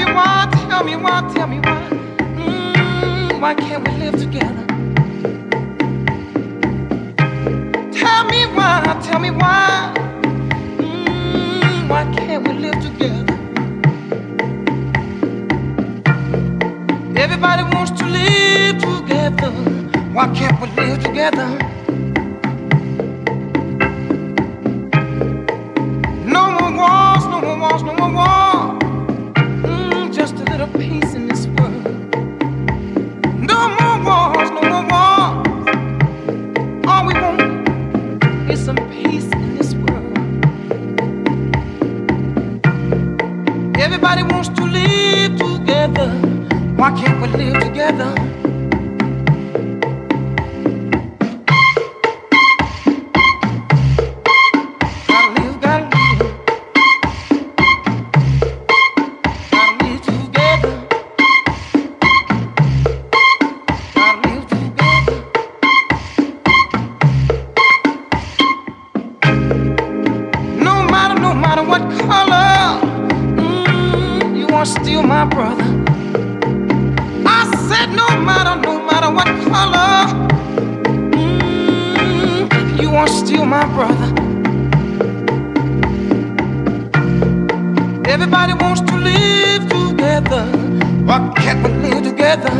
tell me why. Why can't we live together? Tell me why. Why can't we live together? Everybody wants to live together. Why can't we live together? No more wars, no more wars, no more wars. Just a little peace in this world. No more wars, no more wars. All we want is some peace in this world. Everybody wants to live together. Why can't we live together? Still my brother. I said no matter what color, you are still my brother. Everybody wants to live together. Why can't we live together?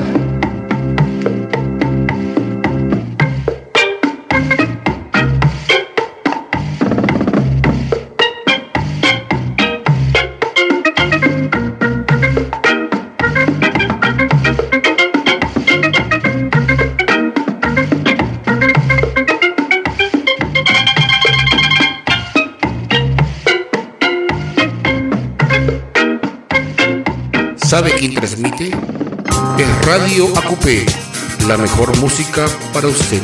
¿Sabe quién transmite? Es Radio ACUPE, la mejor música para usted.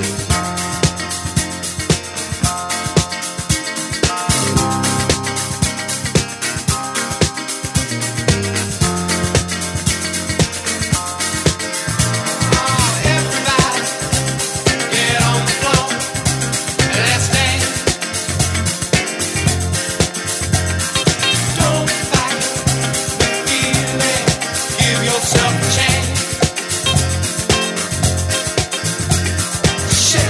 Shake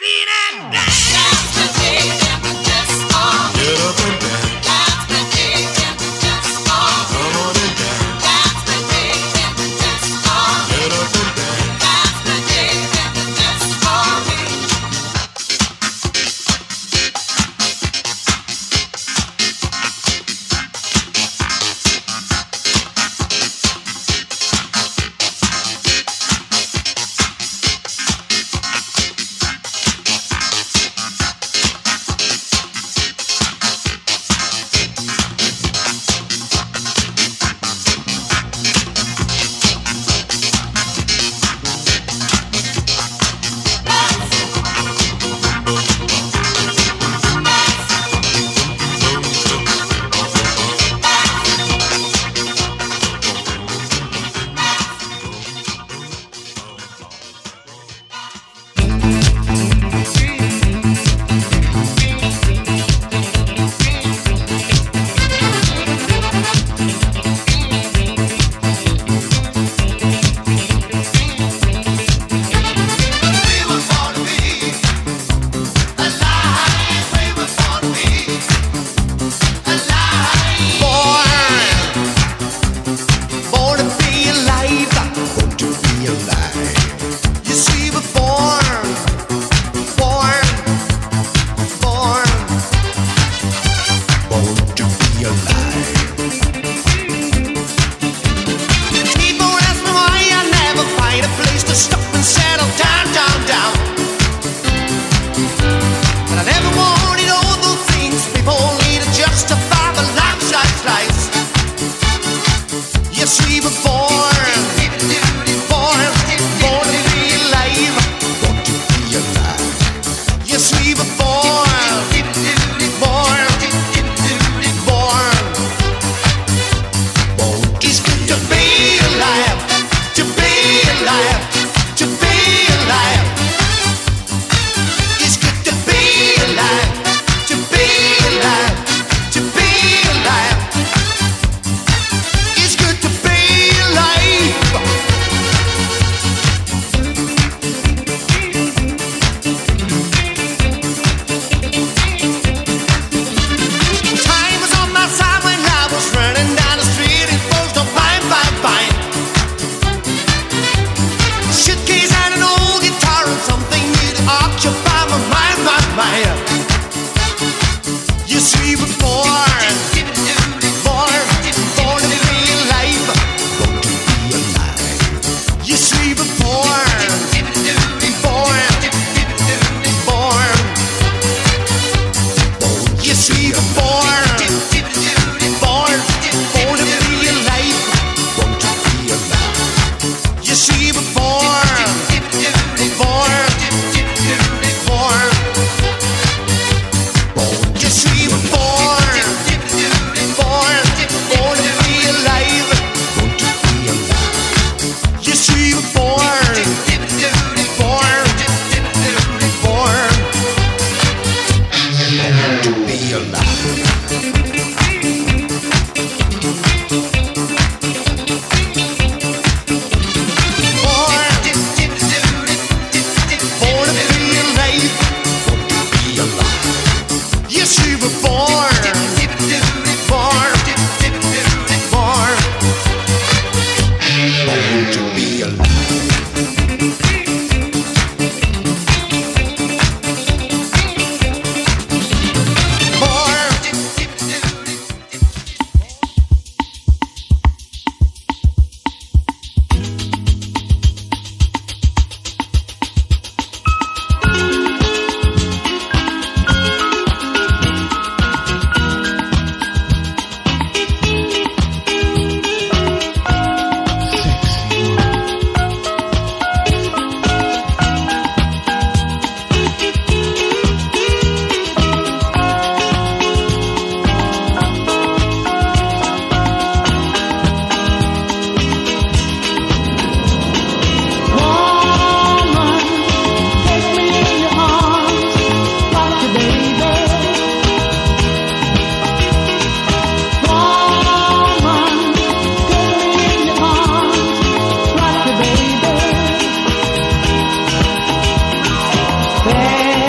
There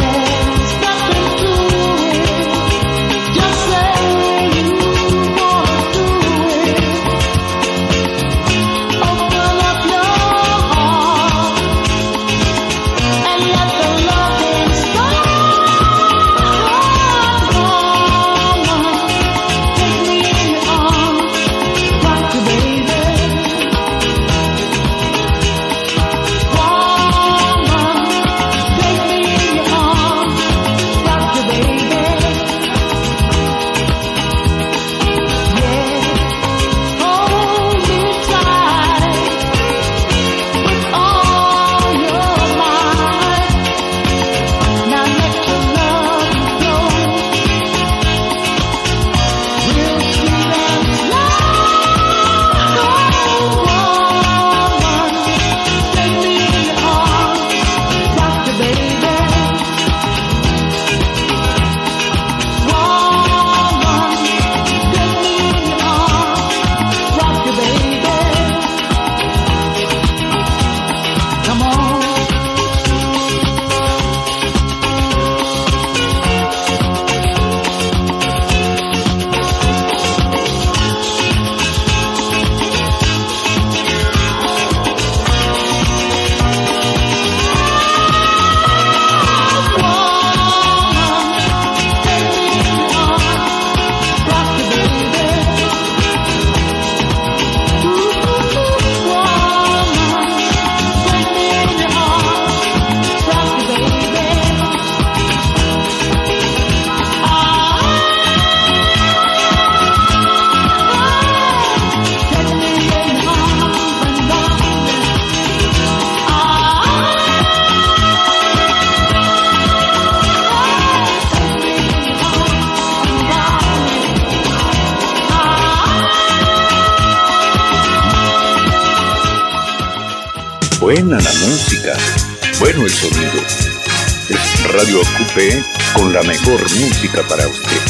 Buena la música, bueno el sonido. Es Radio Acupe con la mejor música para usted.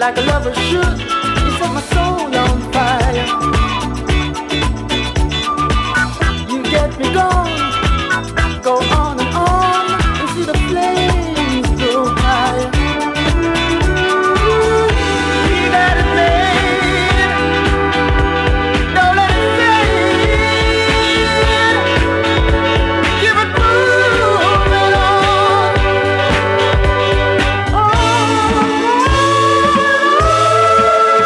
like a lover should. You set my soul on fire. You get me going, go on and see the flames go higher. We got it made, don't let it fade. Give it moving on. Oh.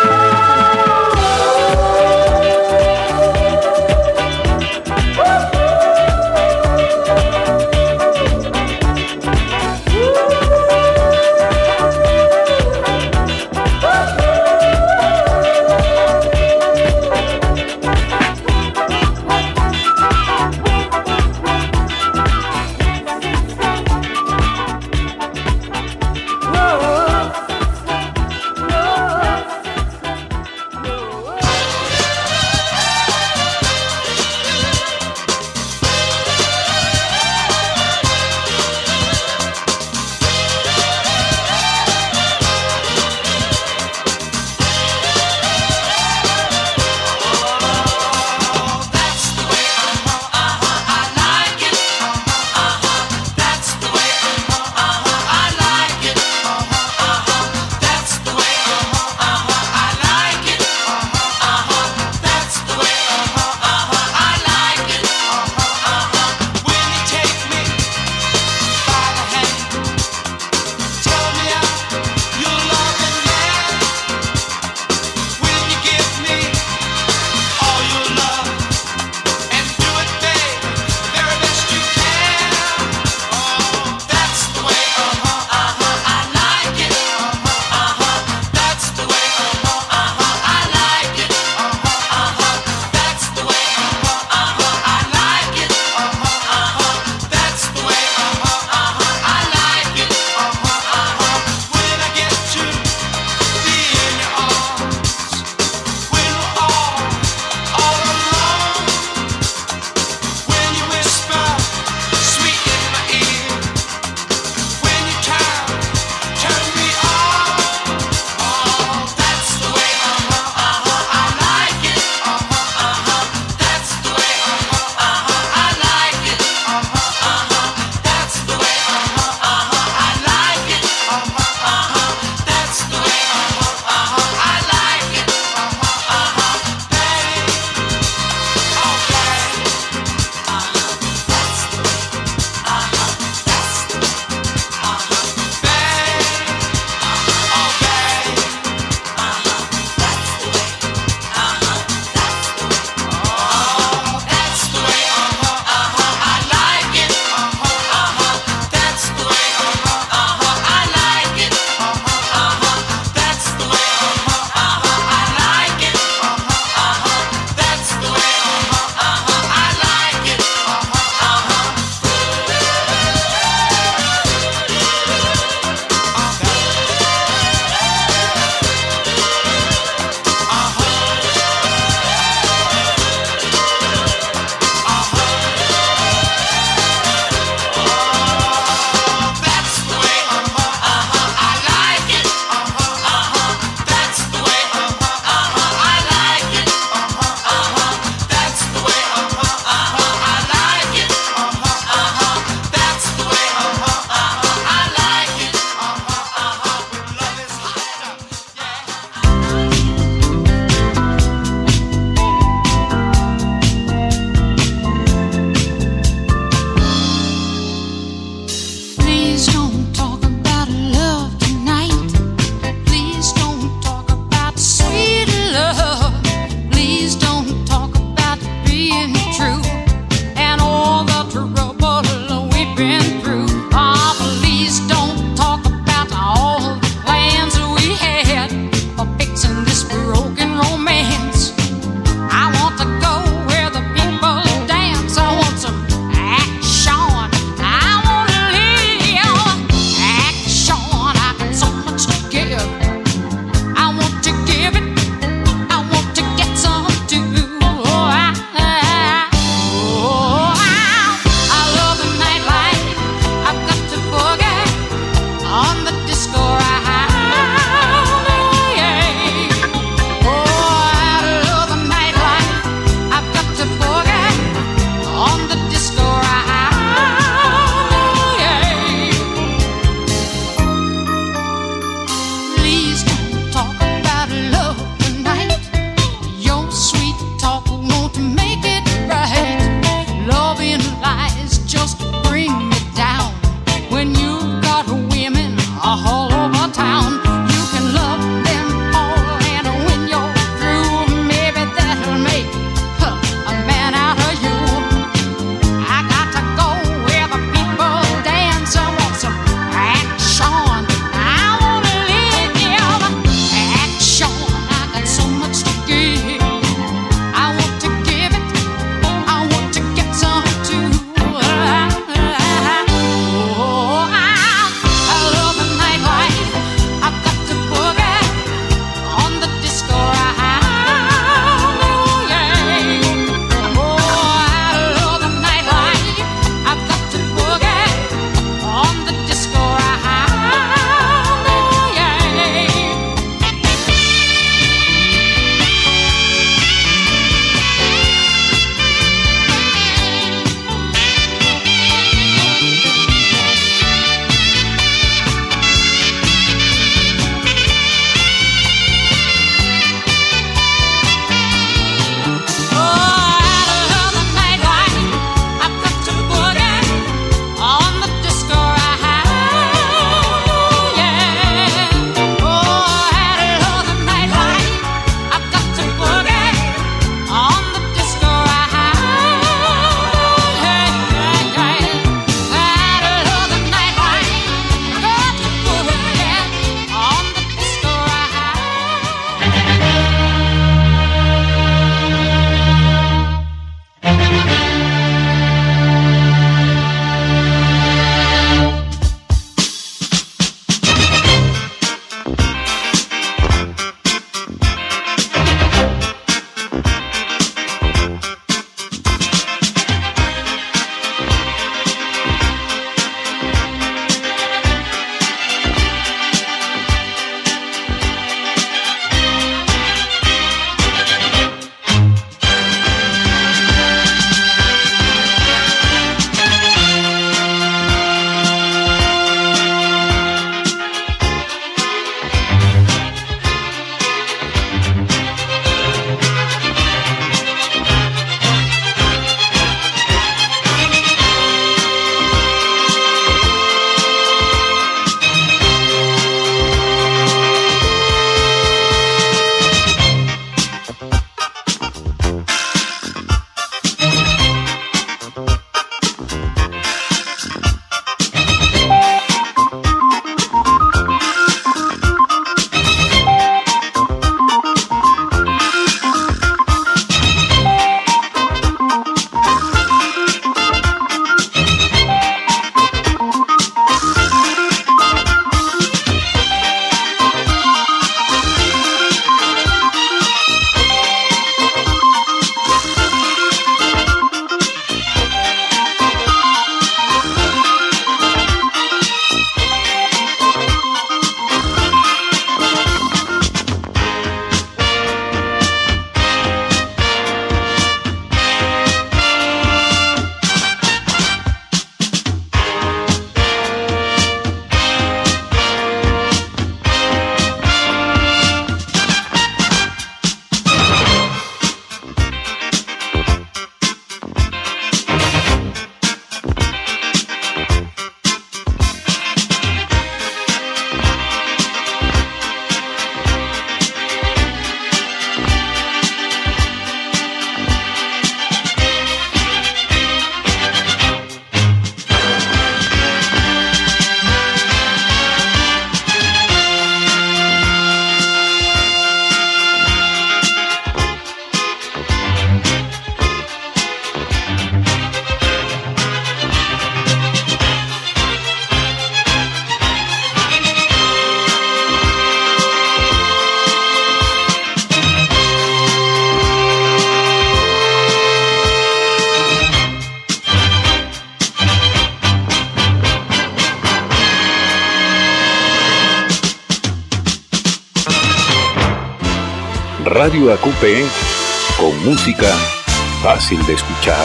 Radio AQP con música fácil de escuchar.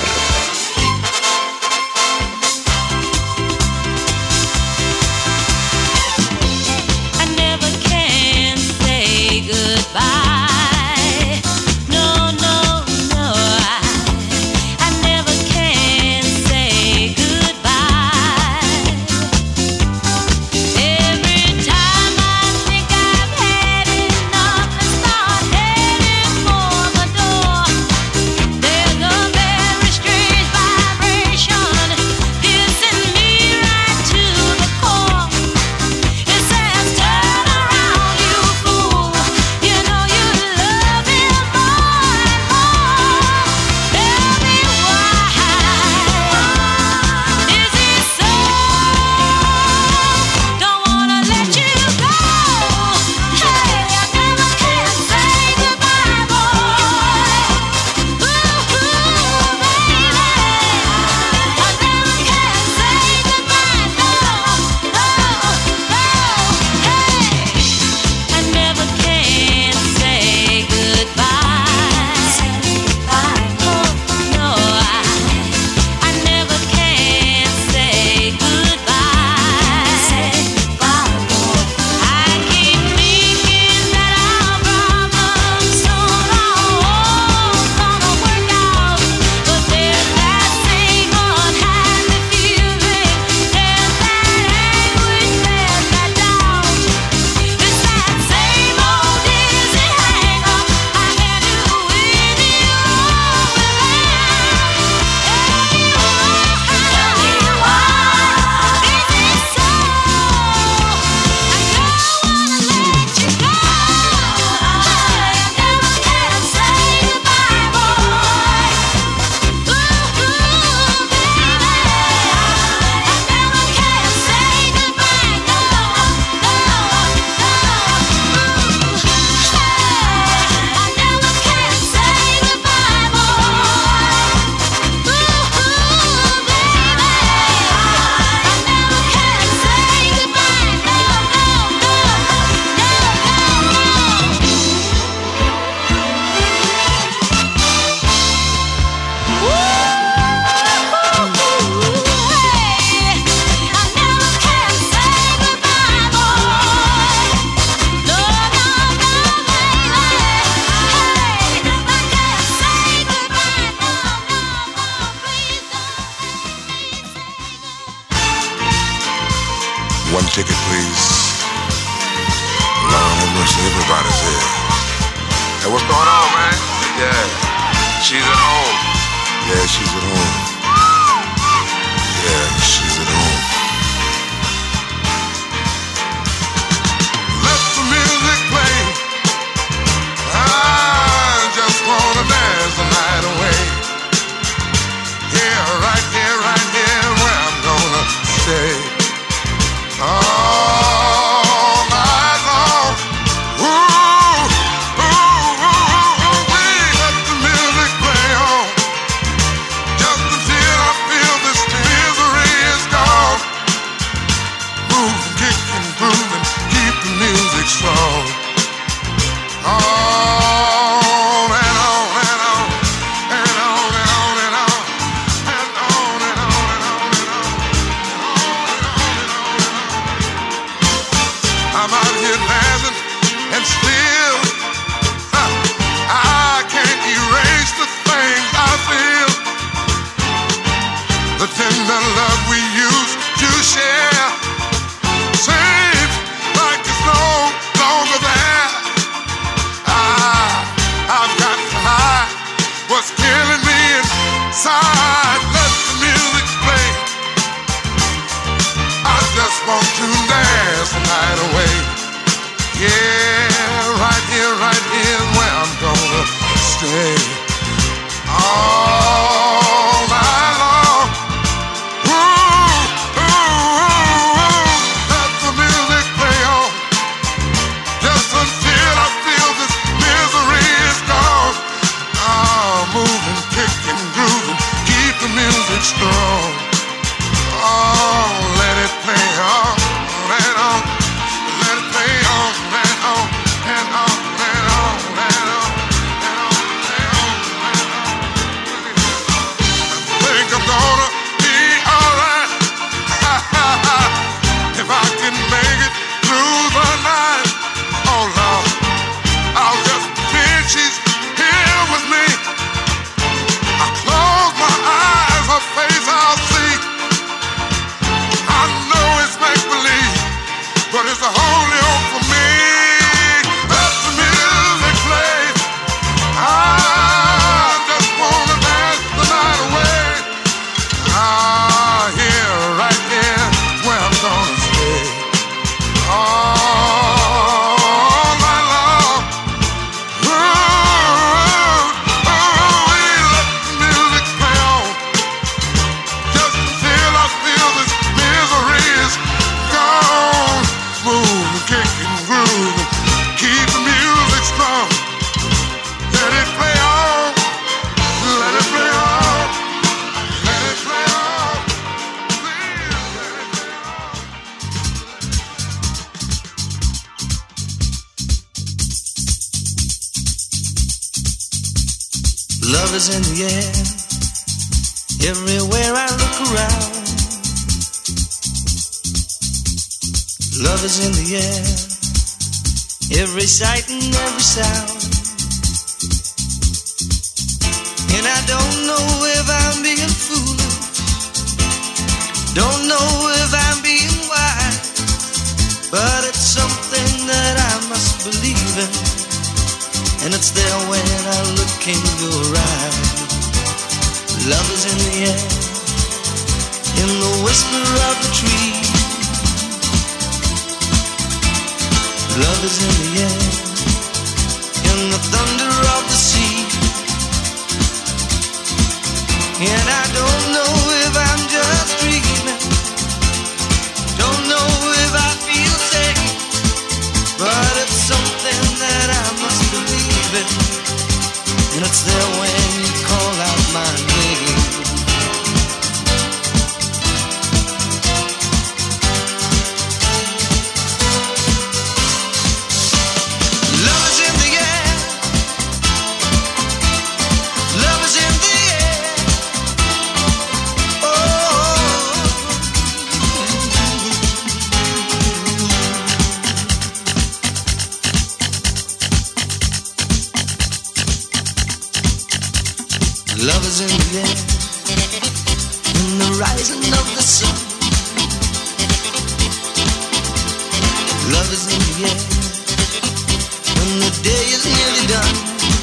One ticket, please. Lord have mercy, everybody's here. Hey, what's going on, man? Yeah, she's at home. Yeah, she's at home. Yeah, she's at home. Let the music play. I just wanna dance the night away. Here, right here, right here, where I'm gonna stay. All night long. Ooh, ooh, ooh, ooh, let the music play on. Just until I feel this misery is gone. Move, kick and groove and keep the music strong. On and on and on and on and on and on and on and on and on and on. I'm out here dancing and still I can't erase the things I feel. The tender love we used to share seems like it's no longer there. I've got to hide what's killing me inside. Let the music play. I just want to dance the night away. Love is in the air, everywhere I look around. Love is in the air, every sight and every sound. And I don't know if I'm being foolish, don't know if I'm being wise, but it's something that I must believe in, and it's there when I look in your eyes. Love is in the air, in the whisper of the tree. Love is in the air, in the thunder of the sea. And I don't know if I'm just dreaming, don't know if I feel safe, but it's something that I must believe in, and it's there when you call out my name. Love is in the air, love is in the air. Love is in the air, in the rising of the sun. Love is in the air, when the day is nearly done.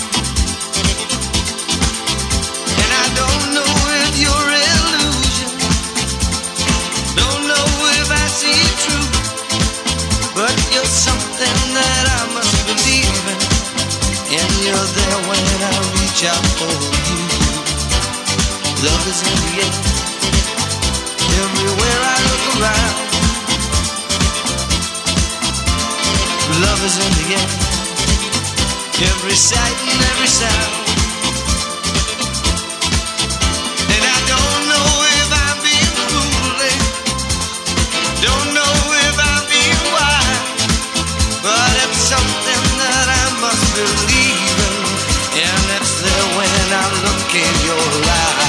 And I don't know if you're illusion, don't know if I see it true, but you're something that I must believe in, and you're there when I reach out for you. Love is in the air, everywhere I look around. Love is in the air, every sight and every sound. And I don't know if I'm being foolish, don't know if I'm being wise, but it's something that I must believe in, and it's there when I look in your eyes.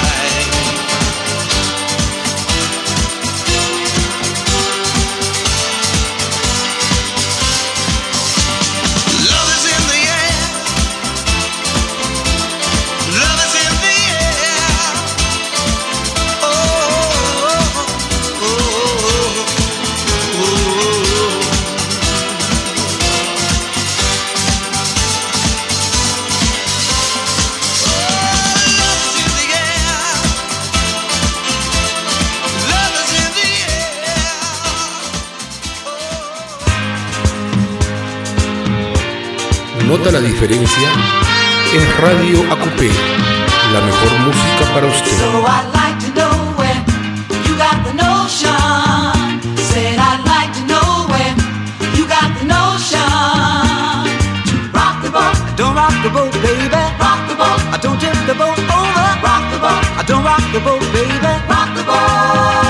¿Nota la diferencia? Es Radio AQP, la mejor música para usted. So I'd like to know where you got the notion. Said I'd like to know where you got the notion. To rock the boat, Don't rock the boat, baby. rock the boat, I don't tip the boat over. rock the boat, I don't rock the boat, baby. rock the boat.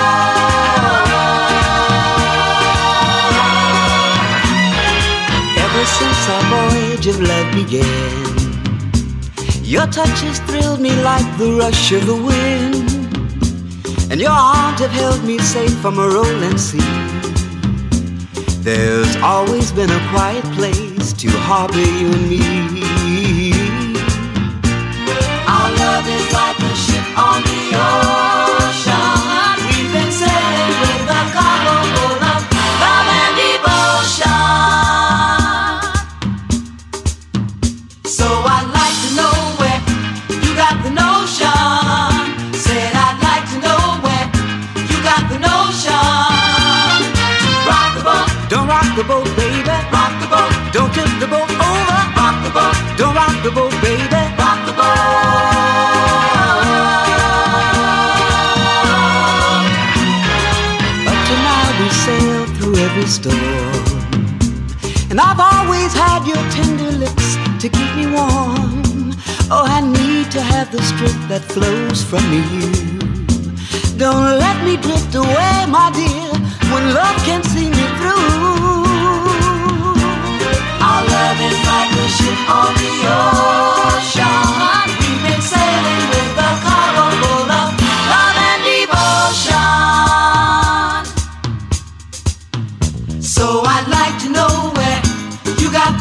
Ever since our voyage of love began, your touch has thrilled me like the rush of the wind, and your arms have held me safe from a rolling sea. There's always been a quiet place to harbor you and me. Our love is like a ship on the ocean. We've been sailing with a cargo full of love and devotion. So I'd like to know where you got the notion. Said I'd like to know where you got the notion. To rock the boat, Don't rock the boat, baby. rock the boat, Don't tip the boat over. rock the boat, Don't rock the boat, baby. rock the boat. Up to now we sailed through every storm, and I've always had your tender lips to keep me warm. Oh, I need to have the strength that flows from you. Don't let me drift away, my dear, when love can see me through. Our love is like a ship on the ocean. We've been sailing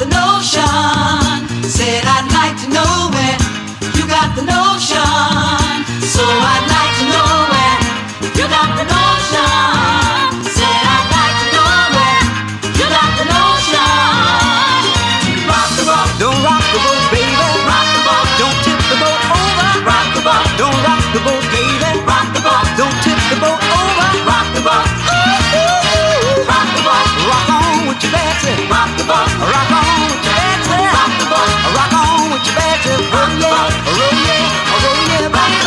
the notion. Said I'd like to know where you got the notion. So I'd like to know where you got the notion. Said I'd like to know where you got the notion. Rock the boat, Don't rock the boat, baby. rock the boat, Don't tip the boat over. rock the boat, Don't rock the boat, baby. rock the boat, Don't tip the boat over. rock the boat, rock the boat, Rock on with your Betsy. rock the boat, Rock on with your Betsy. rock the boat, Rock on with your Betsy. Roll yeah, roll yeah, roll yeah, baby.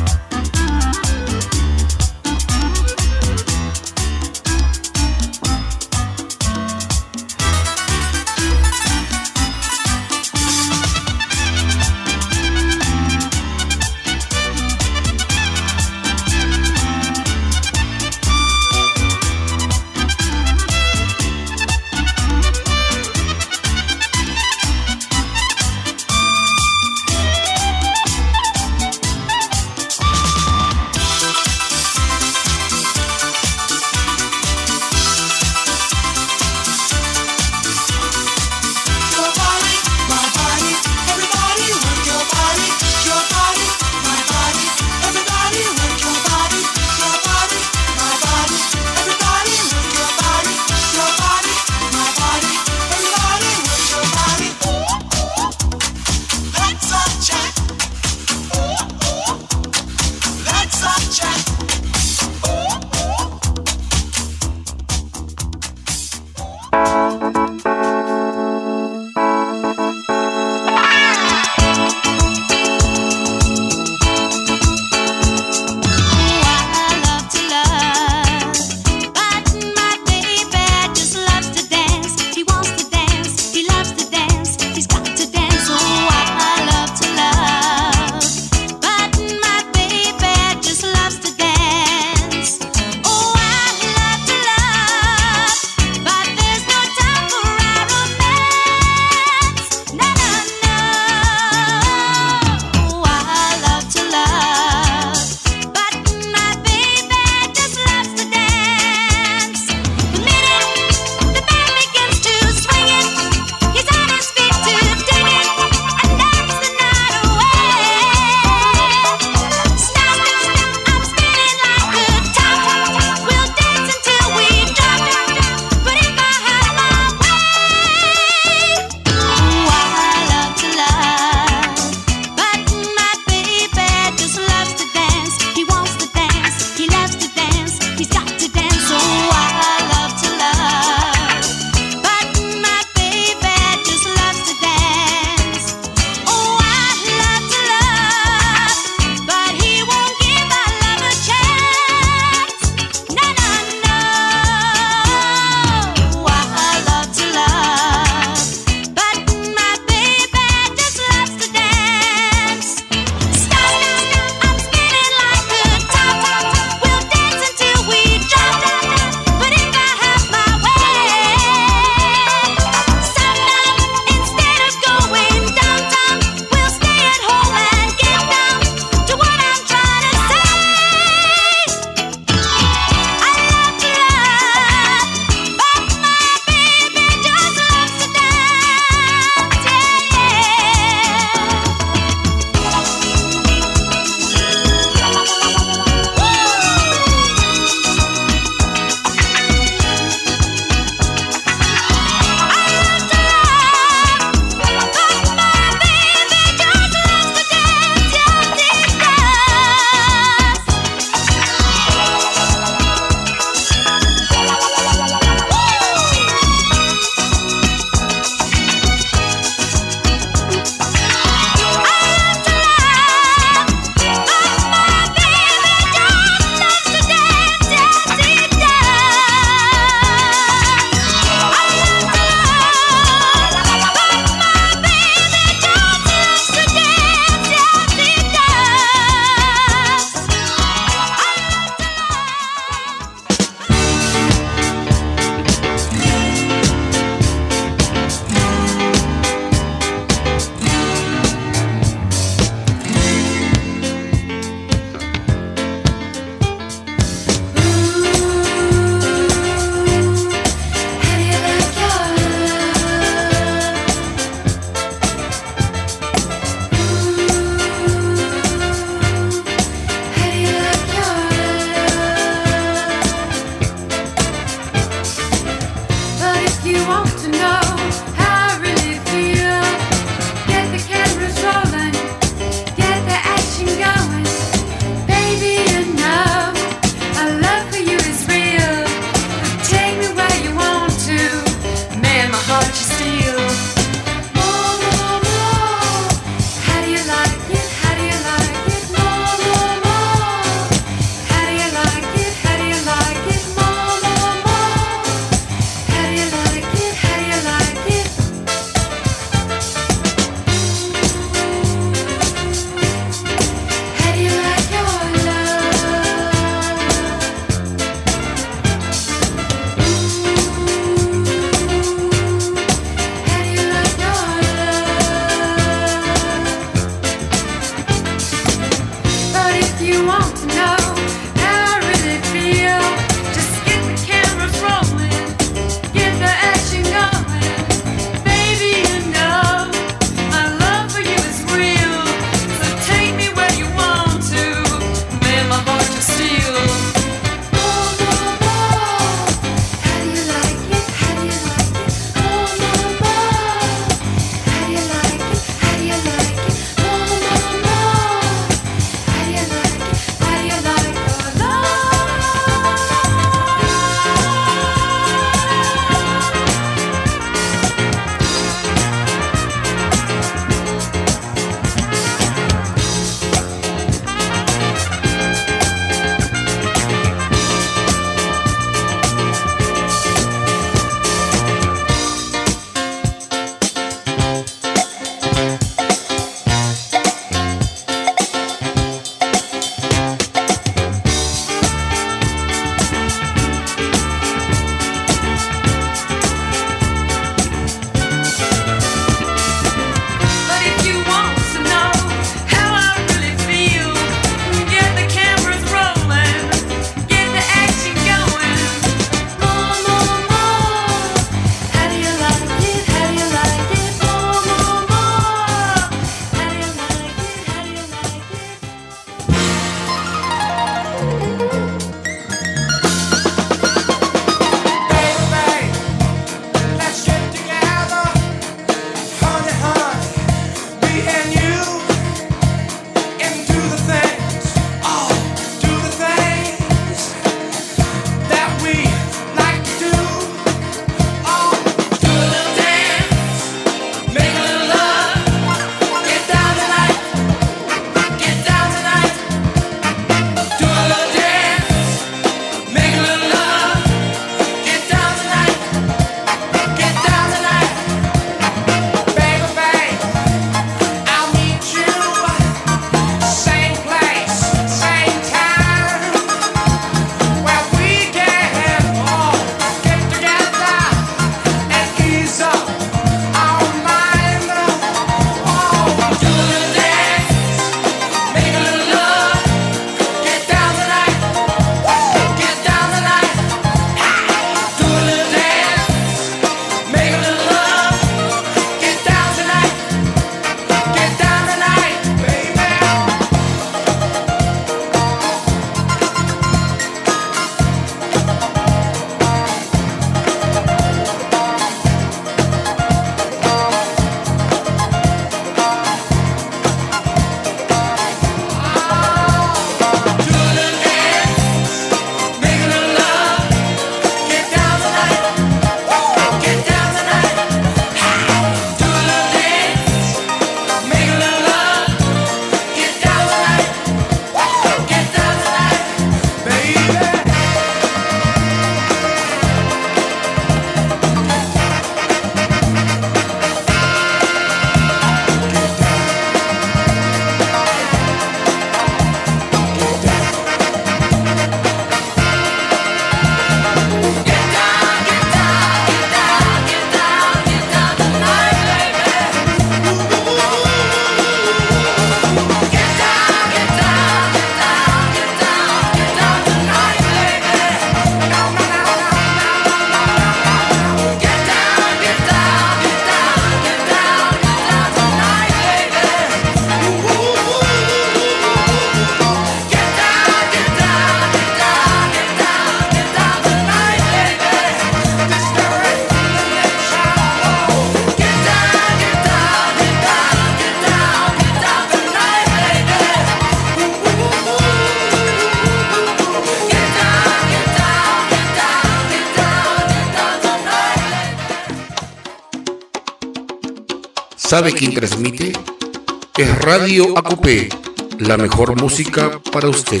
¿Sabe quién transmite? Es Radio AQP, la mejor música para usted.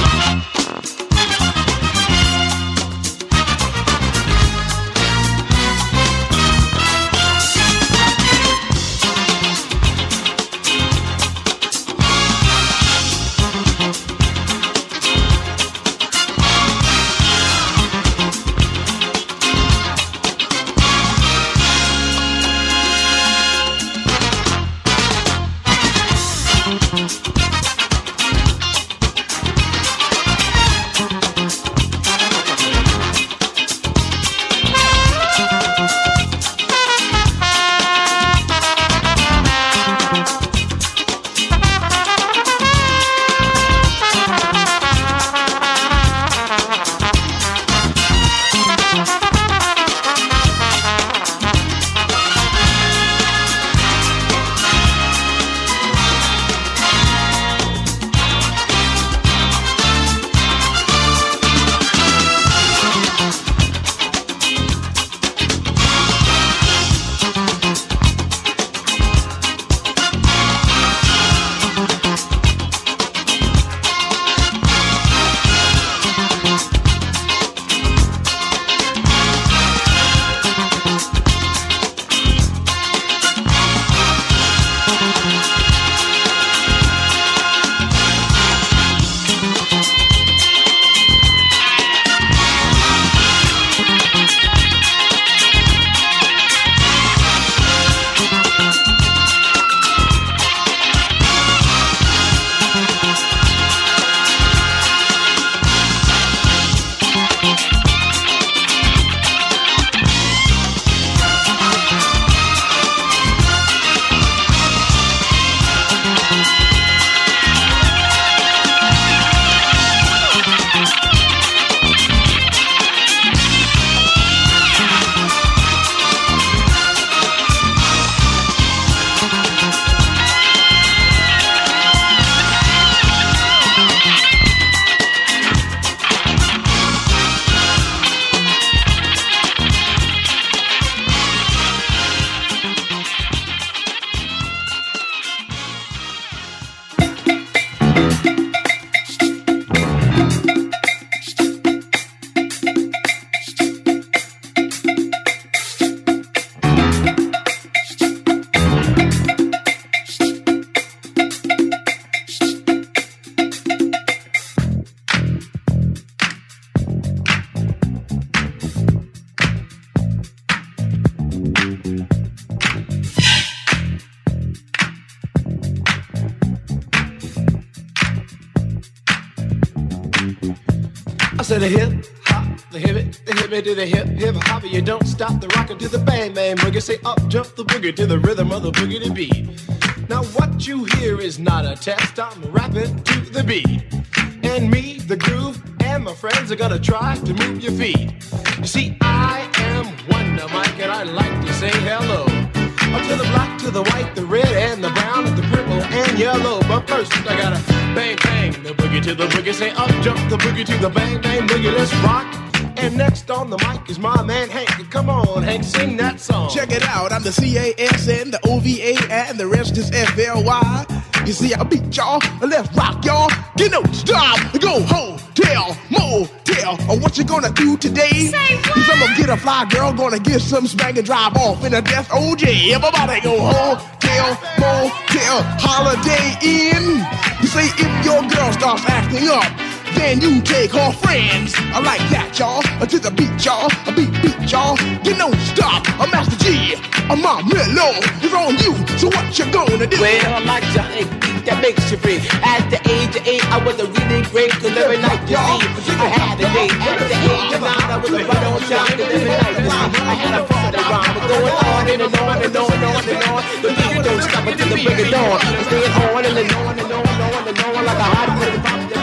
To the hip hop, the hip it to the hip hop. You don't stop the rocker to the bang bang boogie. Say up jump the boogie to the rhythm of the boogie to beat. Now what you hear is not a test. I'm rapping to the beat, and me, the groove, and my friends are gonna try to move your feet. You see, I am Wonder Mike, and I like to say hello. Up to the black, to the white, the red, and the brown, and the purple, and yellow. But first, I gotta bang, bang, the boogie to the boogie. Say up, jump the boogie to the bang, bang, boogie. Let's rock. And next on the mic is my man Hank. Come on, Hank, sing that song. Check it out, I'm the CASN, the OVA, and the rest is FLY. You see, I beat y'all, let's rock y'all. Get no stop, go hotel, motel. Or what you gonna do today? Say what? Cause I'm gonna get a fly girl, gonna get some spank and drive off in a death OJ. Everybody go hotel, motel, Holiday Inn. You say if your girl starts acting up, then you take her friends. I like that, y'all. To the beat, y'all. A beat, y'all. You don't stop. I'm Master G. I'm my mellow. It's on you. So what you gonna do? Well, I like Johnny beat that makes you free. At the age of 8, I was a really great. Cause every night you see, I had a date. At the age of 9, I was a right on time. Cause every night you see, I had a party rhyme. We're going on and on and on and on and on. The beat don't stop until the break of dawn. I'm staying on and on and on and on and on like a hot minute.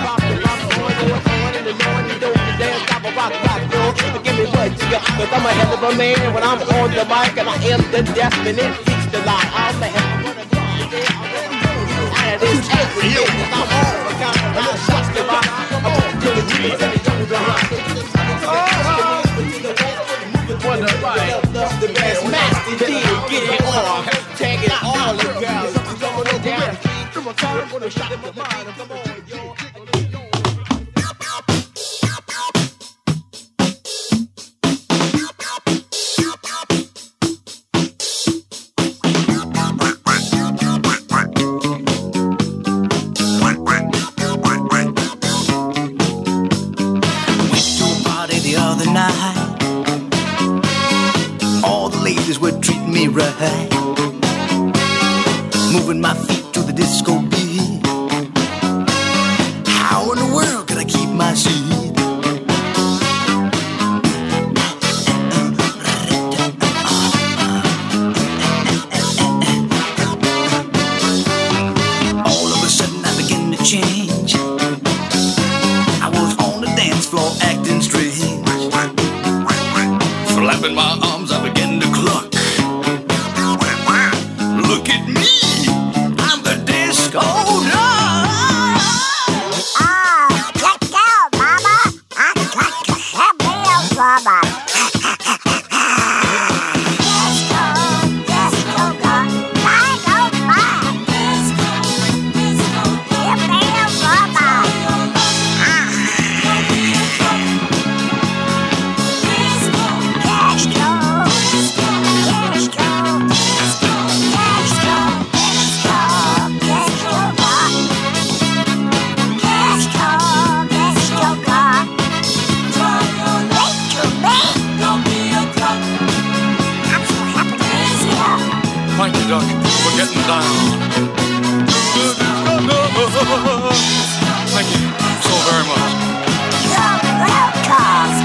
Give me what you got, cause I'm a hell of a man when I'm on the mic and I am the definite fix the line. I'm the hell of a man. This every year, I'm all the kind of shots to buy. I'm on to the trees and the jungle behind. The best master deal, get it on, tag it on. on time, I'm gonna shut my mind. Come on, yo. Were treating me right, moving my feet to the disco beat. How in the world could I keep my seat? All of a sudden I began to change. I was on the dance floor acting strange, flapping my arms, I began to cluck. Look at me, I'm the disco dog. Oh, check it out, mama. I got to have me a mama. Disco, disco dog. I don't mind. Disco, disco dog. Give me a mama. Thank you, Doc. We're getting down. Thank you so very much. You're welcome.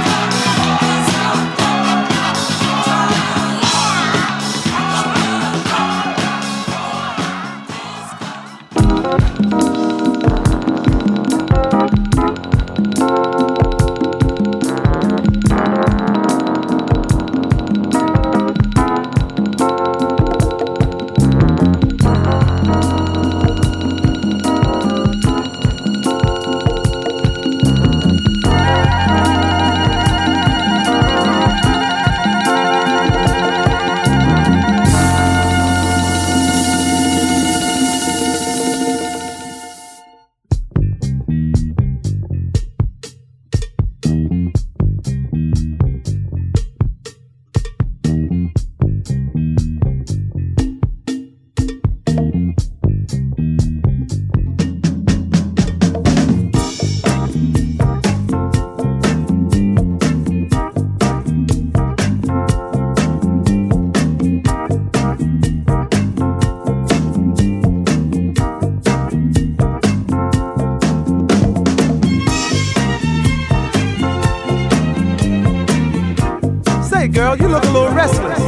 Girl, you look a little restless.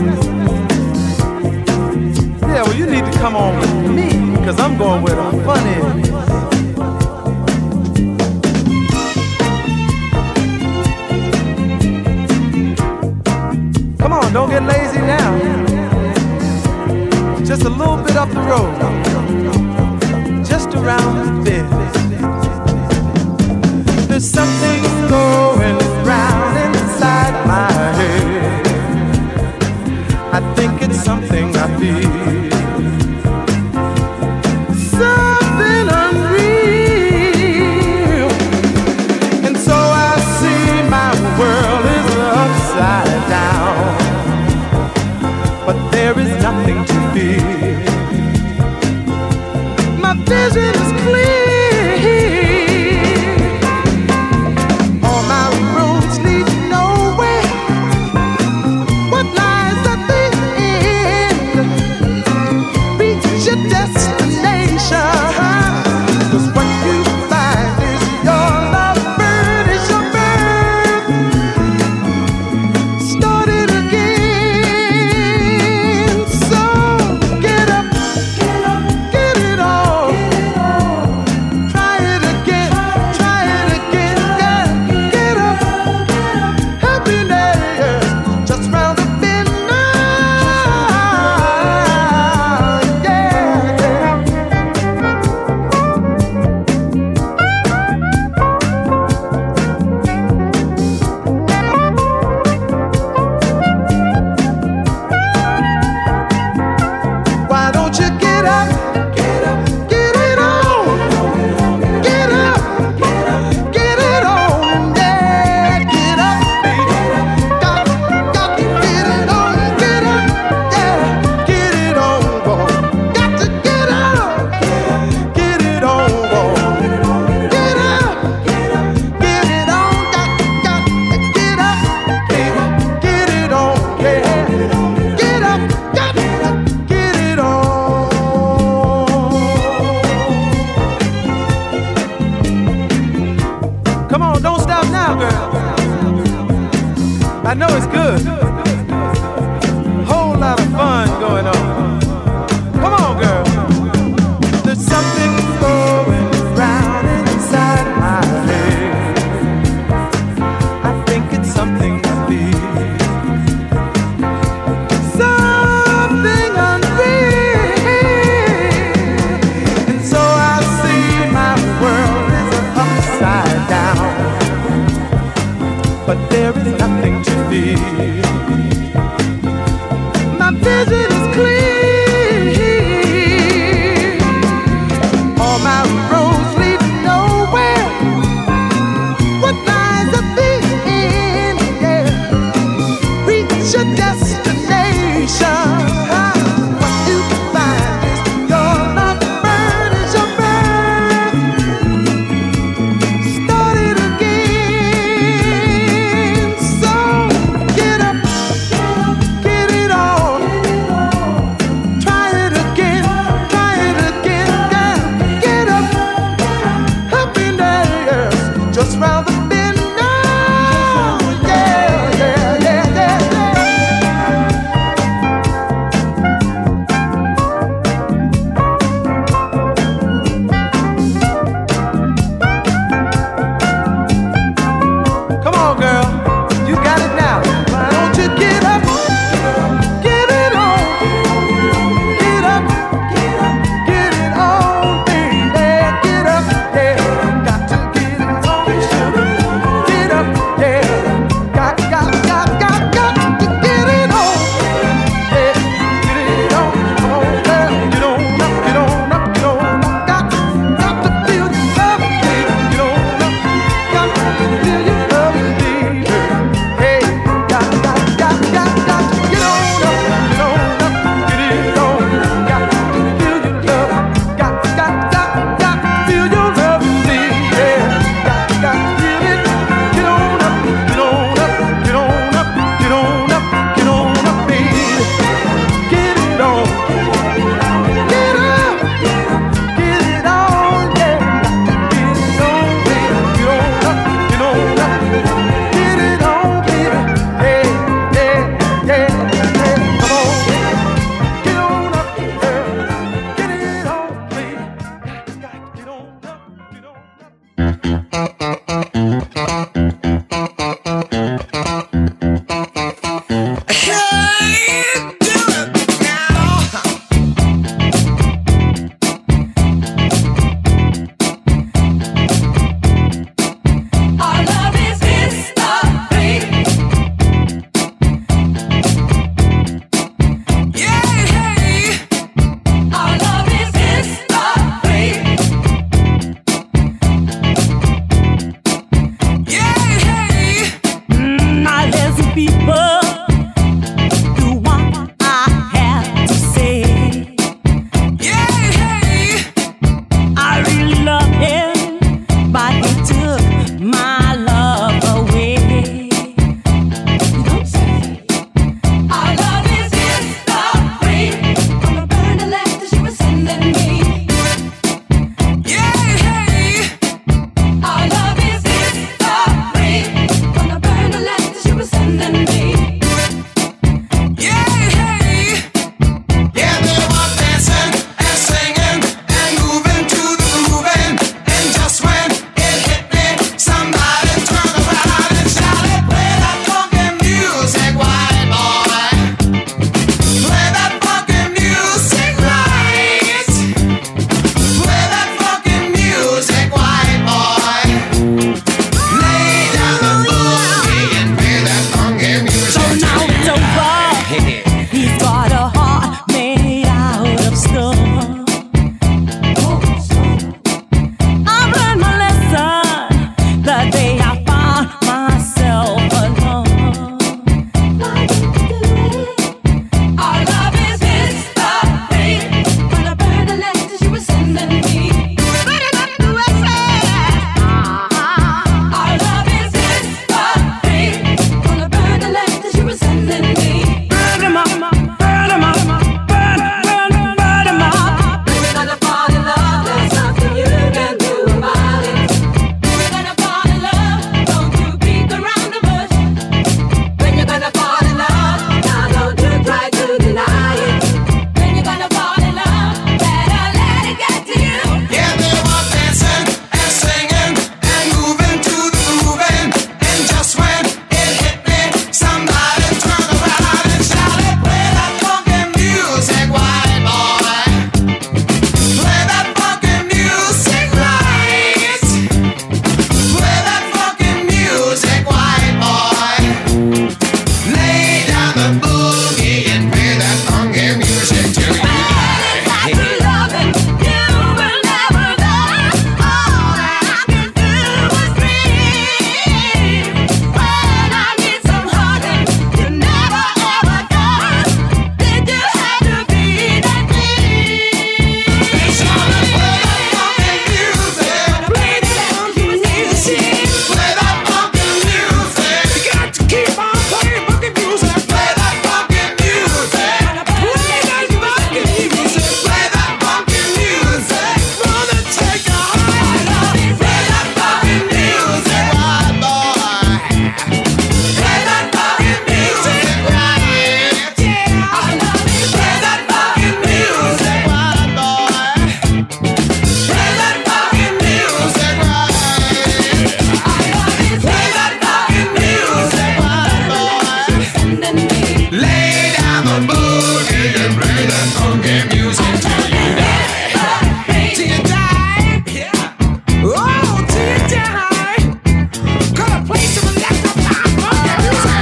Yeah, well, you need to come on with me, because I'm going where the fun is. Come on, don't get lazy now. Just a little bit up the road. Just around the bend. There's something going round inside my head. I think it's something I feel. Something unreal. And so I see my world is upside down. But there is nothing to fear. My vision is clear. I know it's good. Whole lot of fun going on. Come on, girl. There's something going round inside my head. I think it's something deep, something unreal. And so I see my world is upside down, but there is nothing to fear. the boogie and bring that funky music till you die. Till you die, yeah. Oh, till you die. Gonna play some electrified funky music.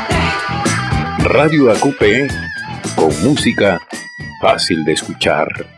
Radio AQP, con música fácil de escuchar.